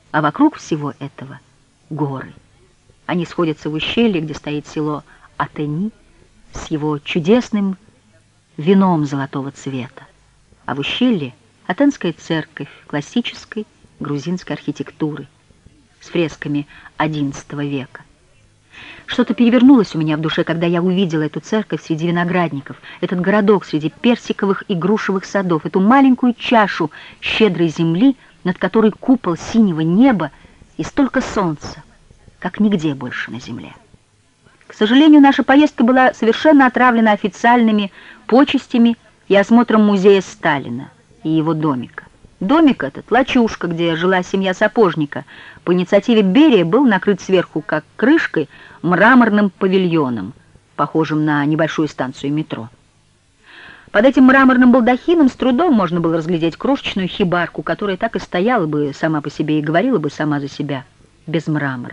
а вокруг всего этого горы. Они сходятся в ущелье, где стоит село Атени с его чудесным вином золотого цвета, а в ущелье Атенская церковь классической грузинской архитектуры с фресками XI века. Что-то перевернулось у меня в душе, когда я увидела эту церковь среди виноградников, этот городок среди персиковых и грушевых садов, эту маленькую чашу щедрой земли, над которой купол синего неба и столько солнца, как нигде больше на земле. К сожалению, наша поездка была совершенно отравлена официальными почестями и осмотром музея Сталина и его домика. Домик этот, лачушка, где жила семья сапожника, по инициативе Берия был накрыт сверху, как крышкой, мраморным павильоном, похожим на небольшую станцию метро. Под этим мраморным балдахином с трудом можно было разглядеть крошечную хибарку, которая так и стояла бы сама по себе и говорила бы сама за себя, без мрамора.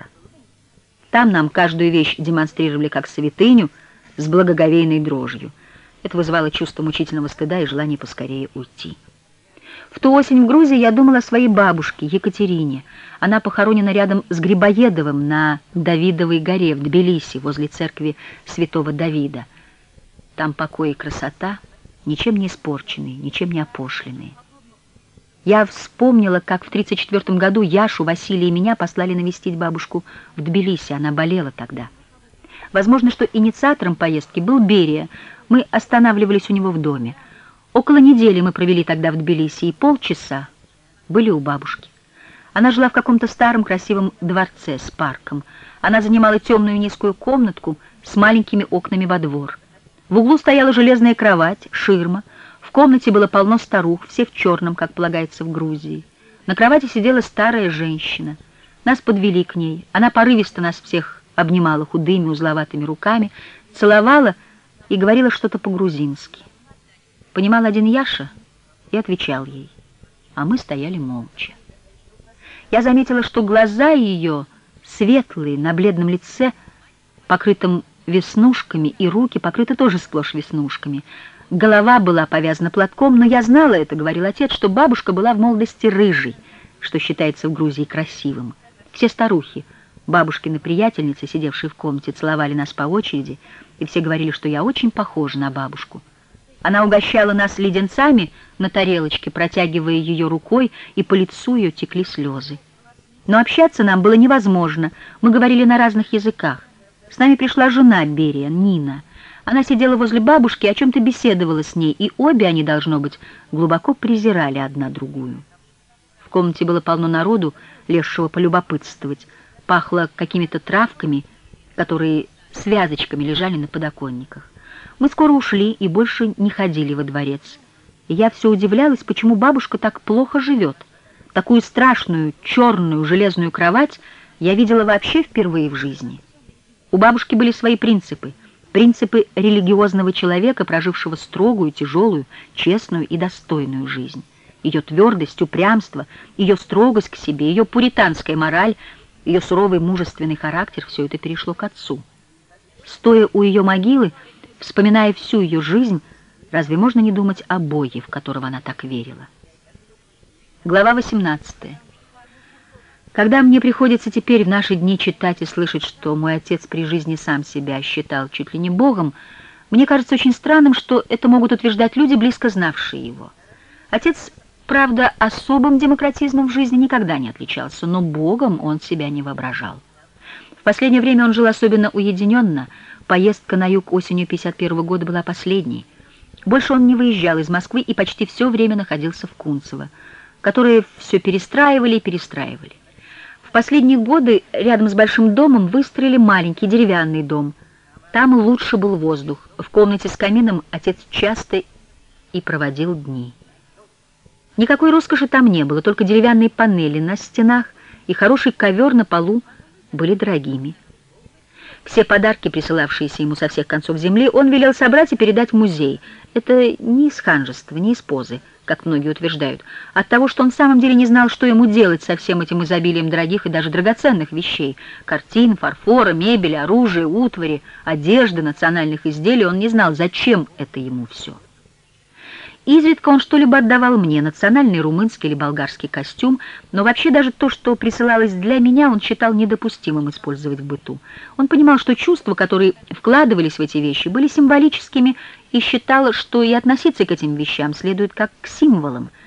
Там нам каждую вещь демонстрировали как святыню с благоговейной дрожью. Это вызывало чувство мучительного стыда и желание поскорее уйти. В ту осень в Грузии я думала о своей бабушке Екатерине. Она похоронена рядом с Грибоедовым на Давидовой горе в Тбилиси, возле церкви святого Давида. Там покой и красота, ничем не испорченные, ничем не опошленные. Я вспомнила, как в 1934 году Яшу, Василия и меня послали навестить бабушку в Тбилиси. Она болела тогда. Возможно, что инициатором поездки был Берия. Мы останавливались у него в доме. Около недели мы провели тогда в Тбилиси, и полчаса были у бабушки. Она жила в каком-то старом красивом дворце с парком. Она занимала темную низкую комнатку с маленькими окнами во двор. В углу стояла железная кровать, ширма. В комнате было полно старух, все в черном, как полагается в Грузии. На кровати сидела старая женщина. Нас подвели к ней. Она порывисто нас всех обнимала худыми, узловатыми руками, целовала и говорила что-то по-грузински. Понимал один Яша и отвечал ей, а мы стояли молча. Я заметила, что глаза ее светлые, на бледном лице, покрытым веснушками, и руки покрыты тоже сплошь веснушками. Голова была повязана платком, но я знала это, говорил отец, что бабушка была в молодости рыжей, что считается в Грузии красивым. Все старухи, бабушкины приятельницы, сидевшие в комнате, целовали нас по очереди, и все говорили, что я очень похожа на бабушку. Она угощала нас леденцами на тарелочке, протягивая ее рукой, и по лицу ее текли слезы. Но общаться нам было невозможно, мы говорили на разных языках. С нами пришла жена Берия, Нина. Она сидела возле бабушки, о чем-то беседовала с ней, и обе они, должно быть, глубоко презирали одна другую. В комнате было полно народу, лезшего полюбопытствовать. Пахло какими-то травками, которые связочками лежали на подоконниках. Мы скоро ушли и больше не ходили во дворец. И я все удивлялась, почему бабушка так плохо живет. Такую страшную, черную, железную кровать я видела вообще впервые в жизни. У бабушки были свои принципы. Принципы религиозного человека, прожившего строгую, тяжелую, честную и достойную жизнь. Ее твердость, упрямство, ее строгость к себе, ее пуританская мораль, ее суровый мужественный характер — все это перешло к отцу. Стоя у ее могилы, вспоминая всю ее жизнь, разве можно не думать о Боге, в которого она так верила? Глава 18. Когда мне приходится теперь в наши дни читать и слышать, что мой отец при жизни сам себя считал чуть ли не Богом, мне кажется очень странным, что это могут утверждать люди, близко знавшие его. Отец, правда, особым демократизмом в жизни никогда не отличался, но Богом он себя не воображал. В последнее время он жил особенно уединенно. Поездка на юг осенью 1951 года была последней. Больше он не выезжал из Москвы и почти все время находился в Кунцево, которые все перестраивали и перестраивали. В последние годы рядом с большим домом выстроили маленький деревянный дом. Там лучше был воздух. В комнате с камином отец часто и проводил дни. Никакой роскоши там не было, только деревянные панели на стенах и хороший ковер на полу были дорогими. Все подарки, присылавшиеся ему со всех концов земли, он велел собрать и передать в музей. Это не из ханжества, не из позы, как многие утверждают, а от того, что он в самом деле не знал, что ему делать со всем этим изобилием дорогих и даже драгоценных вещей. Картин, фарфора, мебели, оружия, утвари, одежды, национальных изделий. Он не знал, зачем это ему все. Изредка он что-либо отдавал мне, национальный румынский или болгарский костюм, но вообще даже то, что присылалось для меня, он считал недопустимым использовать в быту. Он понимал, что чувства, которые вкладывались в эти вещи, были символическими, и считал, что и относиться к этим вещам следует как к символам.